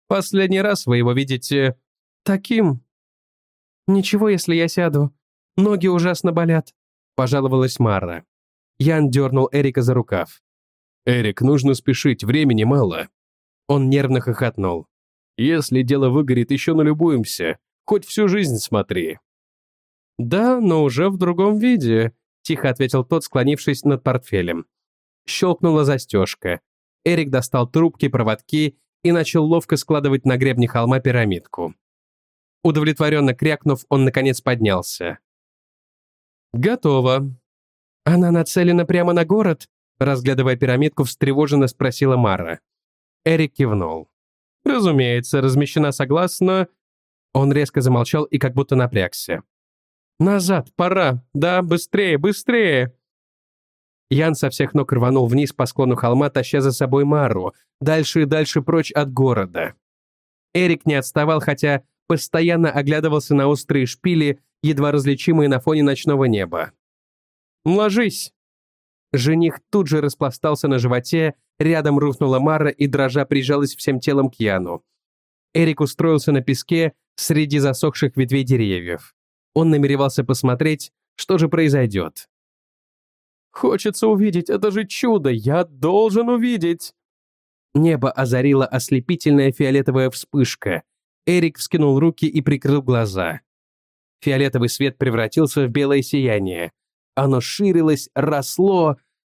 Speaker 1: Последний раз вы его видите таким. Ничего, если я сяду. Ноги ужасно болят, пожаловалась Мара. Ян дернул Эрика за рукав.
Speaker 2: «Эрик, нужно спешить, времени мало».
Speaker 1: Он нервно хохотнул.
Speaker 2: «Если дело выгорит, еще налюбуемся. Хоть всю жизнь смотри».
Speaker 1: «Да, но уже в другом виде», — тихо ответил тот, склонившись над портфелем. Щелкнула застежка. Эрик достал трубки, проводки и начал ловко складывать на гребне холма пирамидку. Удовлетворенно крякнув, он наконец поднялся. «Готово». «Она нацелена прямо на город?» Разглядывая пирамидку, встревоженно спросила Мара. Эрик кивнул. «Разумеется, размещена согласно...» Он резко замолчал и как будто напрягся. «Назад, пора! Да, быстрее, быстрее!» Ян со всех ног рванул вниз по склону холма, таща за собой Мару, дальше и дальше прочь от города. Эрик не отставал, хотя постоянно оглядывался на острые шпили, едва различимые на фоне ночного неба. «Ложись!» Жених тут же распластался на животе, рядом рухнула Мара и дрожа прижалась всем телом к Яну. Эрик устроился на песке среди засохших ветвей деревьев. Он намеревался посмотреть, что же произойдет. «Хочется увидеть, это же чудо, я должен увидеть!» Небо озарила ослепительная фиолетовая вспышка. Эрик вскинул руки и прикрыл глаза. Фиолетовый свет превратился в белое сияние. Оно ширилось, росло.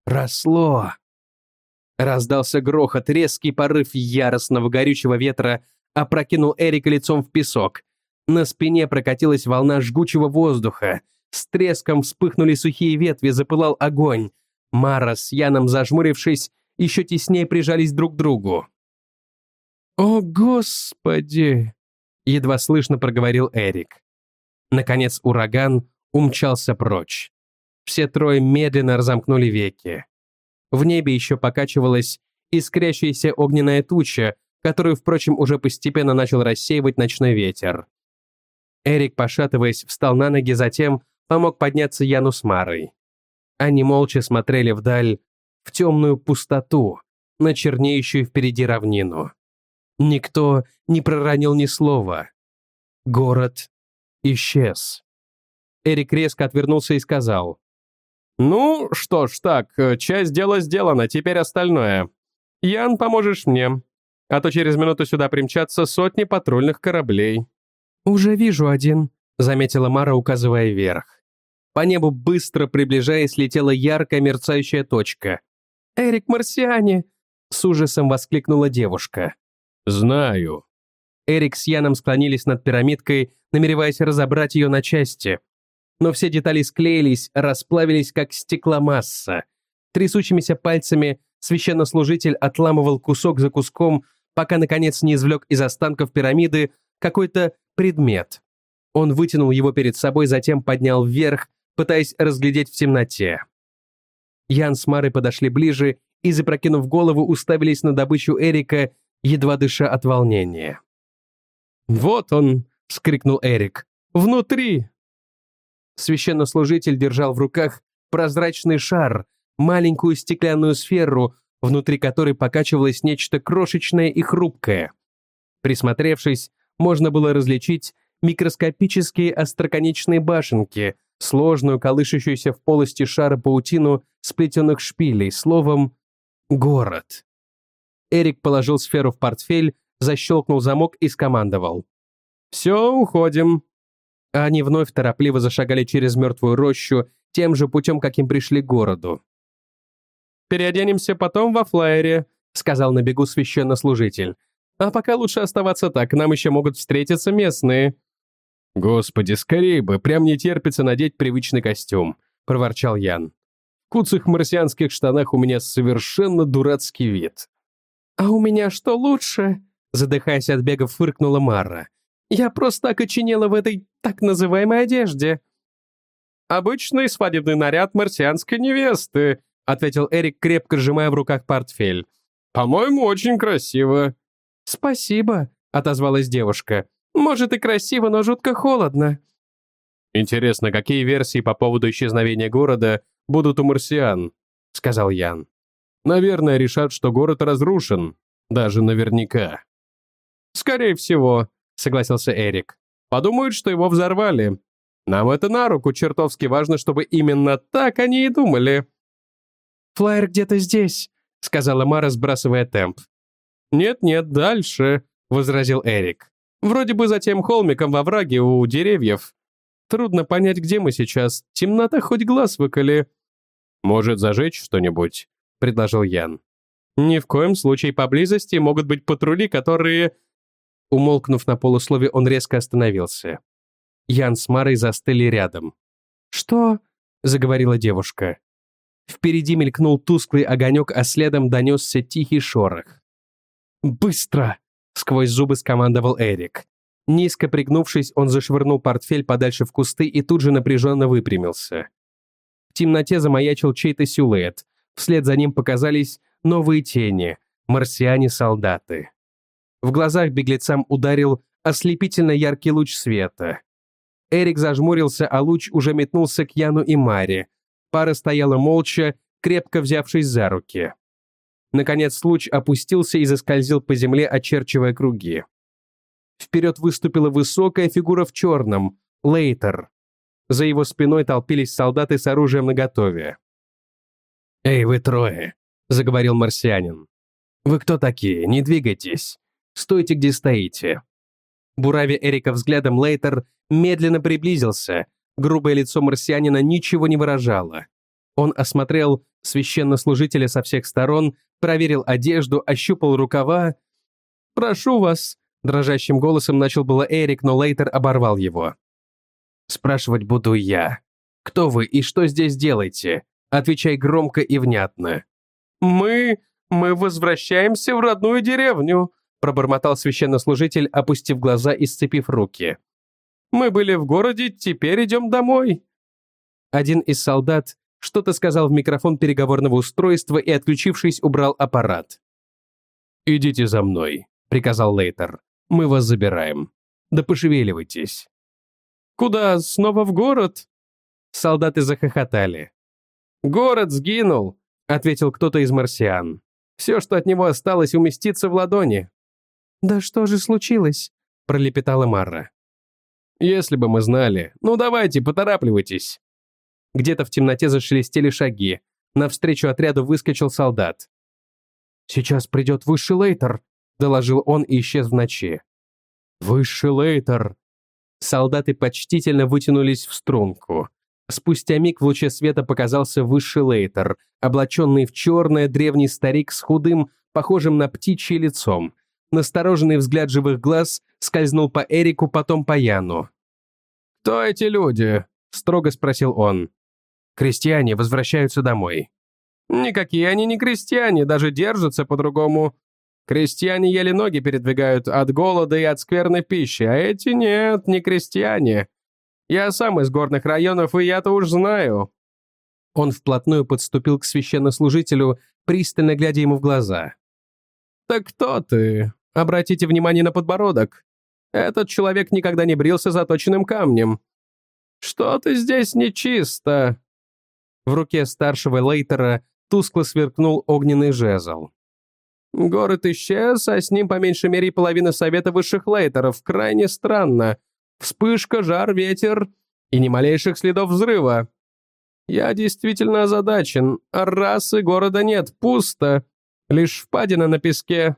Speaker 1: Раздался грохот, резкий порыв яростного горючего ветра опрокинул Эрика лицом в песок. На спине прокатилась волна жгучего воздуха. С треском вспыхнули сухие ветви, запылал огонь. Мара с Яном, зажмурившись, еще теснее прижались друг к другу. «О, Господи!» — едва слышно проговорил Эрик. Наконец ураган умчался прочь. Все трое медленно разомкнули веки. В небе еще покачивалась искрящаяся огненная туча, которую, впрочем, уже постепенно начал рассеивать ночной ветер. Эрик, пошатываясь, встал на ноги, затем помог подняться Яну с Марой. Они молча смотрели вдаль, в темную пустоту, на чернеющую впереди равнину. Никто не проронил ни слова. Город исчез. Эрик резко отвернулся и сказал: «Ну, что ж, так, часть дела сделана, теперь остальное. Ян, поможешь мне, а то через минуту сюда примчатся сотни патрульных кораблей». «Уже вижу один», — заметила Мара, указывая вверх. По небу, быстро приближаясь, летела яркая мерцающая точка. «Эрик, марсиане!» — с ужасом воскликнула девушка.
Speaker 2: «Знаю».
Speaker 1: Эрик с Яном склонились над пирамидкой, намереваясь разобрать ее на части. Но все детали склеились, расплавились, как стекломасса. Трясущимися пальцами священнослужитель отламывал кусок за куском, пока, наконец, не извлек из останков пирамиды какой-то предмет. Он вытянул его перед собой, затем поднял вверх, пытаясь разглядеть в темноте. Ян с Марой подошли ближе и, запрокинув голову, уставились на добычу Эрика, едва дыша от волнения. «Вот он!» — вскрикнул Эрик. «Внутри!» Священнослужитель держал в руках прозрачный шар, маленькую стеклянную сферу, внутри которой покачивалось нечто крошечное и хрупкое. Присмотревшись, можно было различить микроскопические остроконечные башенки, сложную, колышущуюся в полости шара паутину сплетенных шпилей, словом, город. Эрик положил сферу в портфель, защелкнул замок и скомандовал: «Все, уходим». Они вновь торопливо зашагали через мертвую рощу, тем же путем, каким пришли к городу. «Переоденемся потом во флайере», — сказал на бегу священнослужитель. «А пока лучше оставаться так, нам еще могут встретиться местные».
Speaker 2: «Господи, скорее бы, прям не терпится надеть привычный костюм», — проворчал Ян. «В куцых марсианских штанах у меня совершенно дурацкий вид».
Speaker 1: «А у меня что лучше?» — задыхаясь от бега, фыркнула Мара. «Я просто так окоченела в этой так называемой одежде». «Обычный свадебный наряд марсианской невесты», — ответил Эрик, крепко сжимая в руках портфель.
Speaker 2: «По-моему, очень красиво».
Speaker 1: «Спасибо», — отозвалась девушка. «Может и красиво, но жутко холодно».
Speaker 2: «Интересно, какие версии по поводу исчезновения города будут у марсиан?» — сказал Ян. «Наверное, решат, что город разрушен. Даже наверняка». «Скорее всего», — согласился Эрик. «Подумают, что его взорвали. Нам это на руку, чертовски важно, чтобы именно так они и думали».
Speaker 1: «Флайер где-то здесь», — сказала Мара, сбрасывая темп.
Speaker 2: «Нет-нет, дальше», — возразил Эрик. «Вроде бы за тем холмиком во враге у деревьев. Трудно понять, где мы сейчас. Темнота хоть глаз выколи». «Может, зажечь что-нибудь?» — предложил Ян. «Ни в коем случае поблизости могут быть патрули, которые...»
Speaker 1: Умолкнув на полуслове, он резко остановился. Ян с Марой застыли рядом. «Что?» — заговорила девушка. Впереди мелькнул тусклый огонек, а следом донесся тихий шорох. «Быстро!» — сквозь зубы скомандовал Эрик. Низко пригнувшись, он зашвырнул портфель подальше в кусты и тут же напряженно выпрямился. В темноте замаячил чей-то силуэт. Вслед за ним показались новые тени, марсиане-солдаты. В глазах беглецам ударил ослепительно яркий луч света. Эрик зажмурился, а луч уже метнулся к Яну и Маре. Пара стояла молча, крепко взявшись за руки. Наконец луч опустился и заскользил по земле, очерчивая круги. Вперед выступила высокая фигура в черном — Лейтер. За его спиной толпились солдаты с оружием наготове. «Эй, вы трое!» — заговорил марсианин. «Вы кто такие? Не двигайтесь. Стойте, где стоите». Буравя Эрика взглядом, Лейтер медленно приблизился. Грубое лицо марсианина ничего не выражало. Он осмотрел священнослужителя со всех сторон, проверил одежду, ощупал рукава. «Прошу вас», — дрожащим голосом начал было Эрик, но Лейтер оборвал его. «Спрашивать буду я. Кто вы и что здесь делаете? Отвечай громко и внятно».
Speaker 2: Мы возвращаемся в родную деревню», — пробормотал священнослужитель, опустив глаза и сцепив руки. «Мы были в городе, теперь идем домой».
Speaker 1: Один из солдат что-то сказал в микрофон переговорного устройства и, отключившись, убрал аппарат.
Speaker 2: «Идите за мной», — приказал Лейтер. «Мы вас забираем. Да пошевеливайтесь». «Куда? Снова в город?»
Speaker 1: Солдаты захохотали.
Speaker 2: «Город сгинул», — ответил кто-то из марсиан. «Все, что от него осталось, уместится в ладони».
Speaker 1: «Да что же случилось?» — пролепетала Мара.
Speaker 2: «Если бы мы знали. Ну давайте, поторапливайтесь».
Speaker 1: Где-то в темноте зашелестели шаги. Навстречу отряду выскочил солдат. «Сейчас придет высший Лейтер», — доложил он и исчез в ночи.
Speaker 2: «Высший Лейтер».
Speaker 1: Солдаты почтительно вытянулись в струнку. Спустя миг в луче света показался высший Лейтер, облаченный в черное древний старик с худым, похожим на птичье лицом. Настороженный взгляд живых глаз скользнул по Эрику, потом по Яну.
Speaker 2: «Кто эти люди?» — строго спросил он.
Speaker 1: «Крестьяне возвращаются домой».
Speaker 2: «Никакие они не крестьяне, даже держатся по-другому. Крестьяне еле ноги передвигают от голода и от скверной пищи, а эти нет, не крестьяне. Я сам из горных районов, и я-то уж знаю».
Speaker 1: Он вплотную подступил к священнослужителю, пристально глядя ему в глаза.
Speaker 2: «Так кто ты? Обратите внимание на подбородок. Этот человек никогда не брился заточенным камнем. Что-то здесь нечисто».
Speaker 1: В руке старшего Лейтера тускло сверкнул огненный жезл.
Speaker 2: «Город исчез, а с ним по меньшей мере половина совета высших Лейтеров. Крайне странно. Вспышка, жар, ветер и ни малейших следов взрыва. Я действительно озадачен. Расы города нет, пусто. Лишь впадина на песке».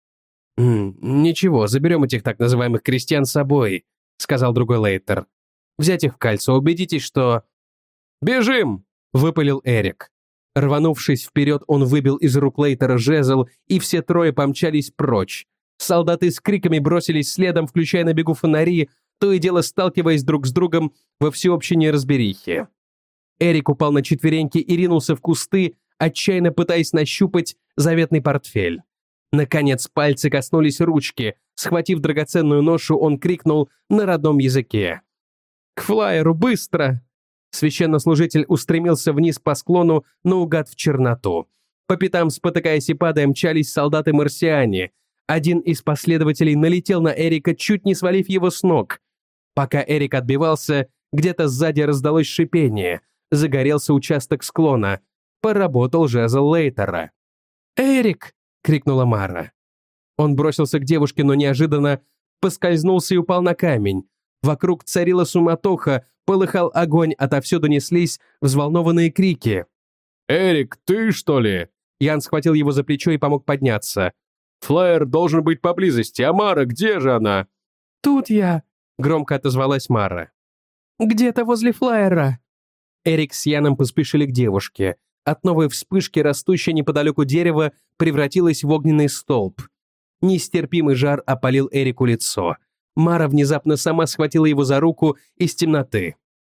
Speaker 1: «Ничего, заберем этих так называемых крестьян с собой», — сказал другой Лейтер. «Взять их в кольцо, убедитесь, что...»
Speaker 2: «Бежим!»
Speaker 1: — выпалил Эрик. Рванувшись вперед, он выбил из рук Лейтера жезл, и все трое помчались прочь. Солдаты с криками бросились следом, включая на бегу фонари, то и дело сталкиваясь друг с другом во всеобщей неразберихе. Эрик упал на четвереньки и ринулся в кусты, отчаянно пытаясь нащупать заветный портфель. Наконец пальцы коснулись ручки. Схватив драгоценную ношу, он крикнул на родном языке. «К флайеру, быстро!» Священнослужитель устремился вниз по склону, наугад в черноту. По пятам, спотыкаясь и падая, мчались солдаты-марсиане. Один из последователей налетел на Эрика, чуть не свалив его с ног. Пока Эрик отбивался, где-то сзади раздалось шипение. Загорелся участок склона. Поработал жезл Лейтера. «Эрик!» — крикнула Мара. Он бросился к девушке, но неожиданно поскользнулся и упал на камень. Вокруг царила суматоха, полыхал огонь, отовсюду неслись взволнованные крики.
Speaker 2: «Эрик, ты что ли?»
Speaker 1: Ян схватил его за плечо и помог подняться.
Speaker 2: «Флаер должен быть поблизости, а Мара, где же она?»
Speaker 3: «Тут я»,
Speaker 1: — громко отозвалась Мара.
Speaker 3: «Где-то возле флайера».
Speaker 1: Эрик с Яном поспешили к девушке. От новой вспышки растущее неподалеку дерево превратилось в огненный столб. Нестерпимый жар опалил Эрику лицо. Мара внезапно сама схватила его за руку из темноты.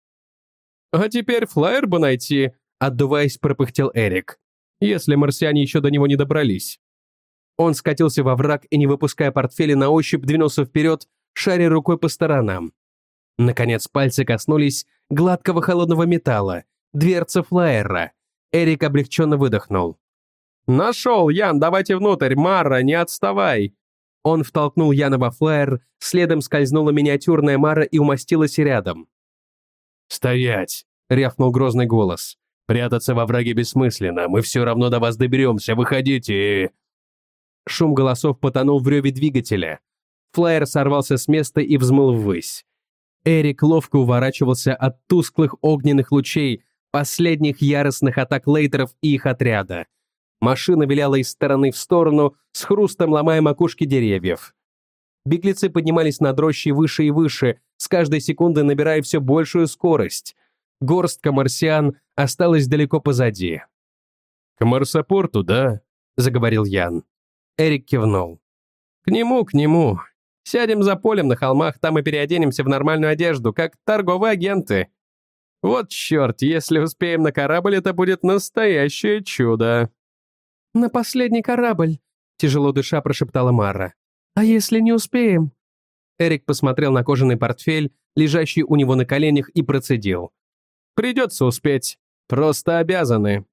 Speaker 2: «А теперь флаер бы найти»,
Speaker 1: — отдуваясь, пропыхтел Эрик. «Если марсиане еще до него не добрались». Он скатился во враг и, не выпуская портфеля, на ощупь двинулся вперед, шаря рукой по сторонам. Наконец пальцы коснулись гладкого холодного металла, дверца флаера. Эрик облегченно выдохнул.
Speaker 2: «Нашел, Ян, давайте внутрь, Мара, не отставай!»
Speaker 1: Он втолкнул Яна во флаер, следом скользнула миниатюрная Мара и умостилась рядом.
Speaker 2: «Стоять!»
Speaker 1: — рявкнул грозный голос.
Speaker 2: «Прятаться во враге бессмысленно, мы все равно до вас доберемся, выходите!»
Speaker 1: Шум голосов потонул в реве двигателя. Флаер сорвался с места и взмыл ввысь. Эрик ловко уворачивался от тусклых огненных лучей, последних яростных атак лейтеров и их отряда. Машина виляла из стороны в сторону, с хрустом ломая макушки деревьев. Беглецы поднимались над рощей выше и выше, с каждой секунды набирая все большую скорость. Горстка марсиан осталась далеко позади.
Speaker 2: «К марсопорту, да?»
Speaker 1: — заговорил Ян. Эрик кивнул.
Speaker 2: К нему. Сядем за полем на холмах, там и переоденемся в нормальную одежду, как торговые агенты. Вот черт, если успеем на корабль, это будет настоящее чудо».
Speaker 3: «На последний корабль», — тяжело дыша прошептала Мара. «А если не успеем?»
Speaker 1: Эрик посмотрел на кожаный портфель, лежащий у него на коленях, и процедил.
Speaker 2: «Придется успеть. Просто обязаны».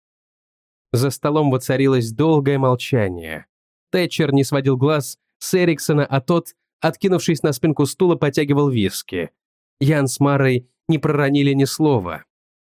Speaker 1: За столом воцарилось долгое молчание. Тэтчер не сводил глаз с Эриксона, а тот, откинувшись на спинку стула, потягивал виски. Ян с Марой не проронили ни слова.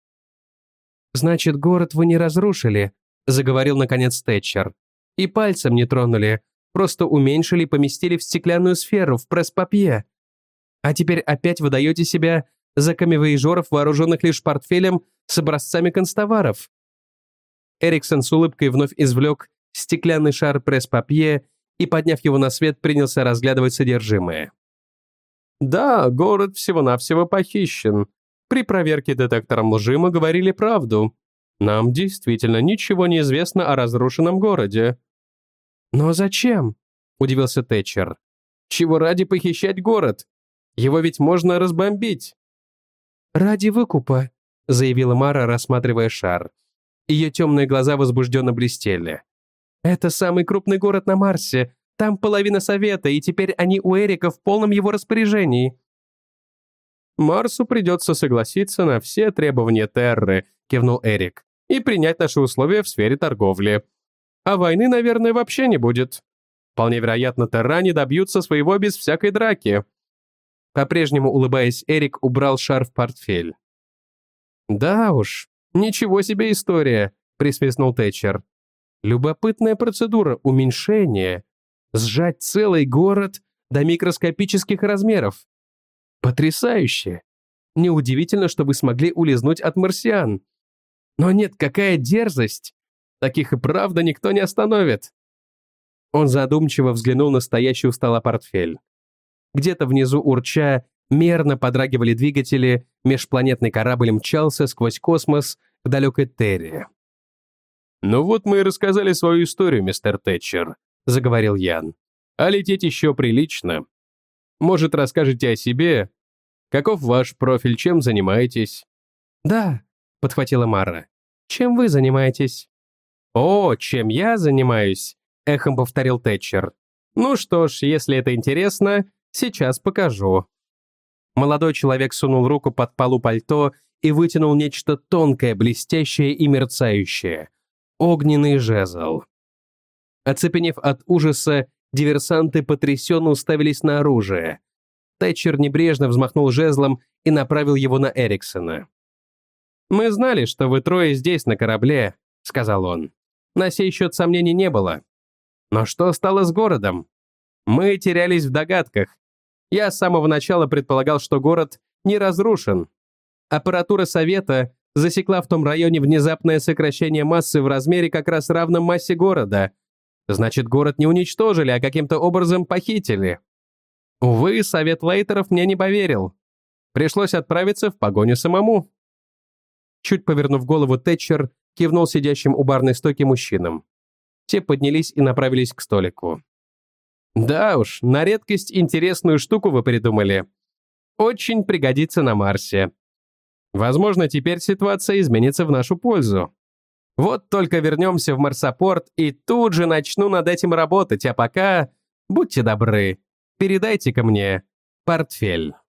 Speaker 3: «Значит, город вы не разрушили», — заговорил наконец Тэтчер.
Speaker 1: «И пальцем не тронули, просто уменьшили и поместили в стеклянную сферу, в пресс-папье. А теперь опять выдаете себя за камевояжеров, вооруженных лишь портфелем с образцами констоваров». Эриксон с улыбкой вновь извлек стеклянный шар пресс-папье и, подняв его на свет, принялся разглядывать содержимое.
Speaker 2: «Да, город всего-навсего похищен. При проверке детектором лжи мы говорили правду. Нам действительно ничего не известно о разрушенном городе».
Speaker 3: «Но зачем?»
Speaker 1: — удивился Тэтчер.
Speaker 2: «Чего ради похищать город? Его ведь можно разбомбить».
Speaker 3: «Ради выкупа»,
Speaker 1: — заявила Мара, рассматривая шар. Ее темные глаза возбужденно блестели. «Это самый крупный город на Марсе. Там половина Совета, и теперь они у Эрика в полном его распоряжении».
Speaker 2: «Марсу придется согласиться на все требования Терры», — кивнул Эрик, «и принять наши условия в сфере торговли. А войны, наверное, вообще не будет. Вполне вероятно, терране добьются своего без всякой драки».
Speaker 1: По-прежнему улыбаясь, Эрик убрал шар в портфель.
Speaker 2: «Да уж, ничего себе история», — присвистнул Тэтчер.
Speaker 1: «Любопытная процедура уменьшения. Сжать целый город до микроскопических размеров. Потрясающе! Неудивительно, что вы смогли улизнуть от марсиан. Но нет, какая дерзость! Таких и правда никто не остановит». Он задумчиво взглянул на стоящий у стола портфель. Где-то внизу урча, мерно подрагивали двигатели, межпланетный корабль мчался сквозь космос к далекой Терре.
Speaker 2: «Ну вот мы и рассказали свою историю, мистер Тэтчер», — заговорил Ян. «А лететь еще прилично. Может, расскажете о себе? Каков ваш профиль, чем занимаетесь?»
Speaker 1: «Да», — подхватила Мара. «Чем вы занимаетесь?» «О, чем я занимаюсь?» — эхом повторил Тэтчер. «Ну что ж, если это интересно, сейчас покажу». Молодой человек сунул руку под полу пальто и вытянул нечто тонкое, блестящее и мерцающее. Огненный жезл. Оцепенев от ужаса, диверсанты потрясенно уставились на оружие. Тэтчер небрежно взмахнул жезлом и направил его на Эриксона. «Мы знали, что вы трое здесь, на корабле», — сказал он. «На сей счет сомнений не было. Но что стало с городом? Мы терялись в догадках. Я с самого начала предполагал, что город не разрушен. Аппаратура Совета засекла в том районе внезапное сокращение массы в размере как раз равном массе города. Значит, город не уничтожили, а каким-то образом похитили. Увы, Совет Лейтеров мне не поверил. Пришлось отправиться в погоню самому. Чуть повернув голову, Тэтчер кивнул сидящим у барной стойки мужчинам. Те поднялись и направились к столику. Да уж, на редкость интересную штуку вы придумали. Очень пригодится на Марсе. Возможно, теперь ситуация изменится в нашу пользу. Вот только вернемся в Марсопорт и тут же начну над этим работать, а пока, будьте добры, передайте ко мне портфель.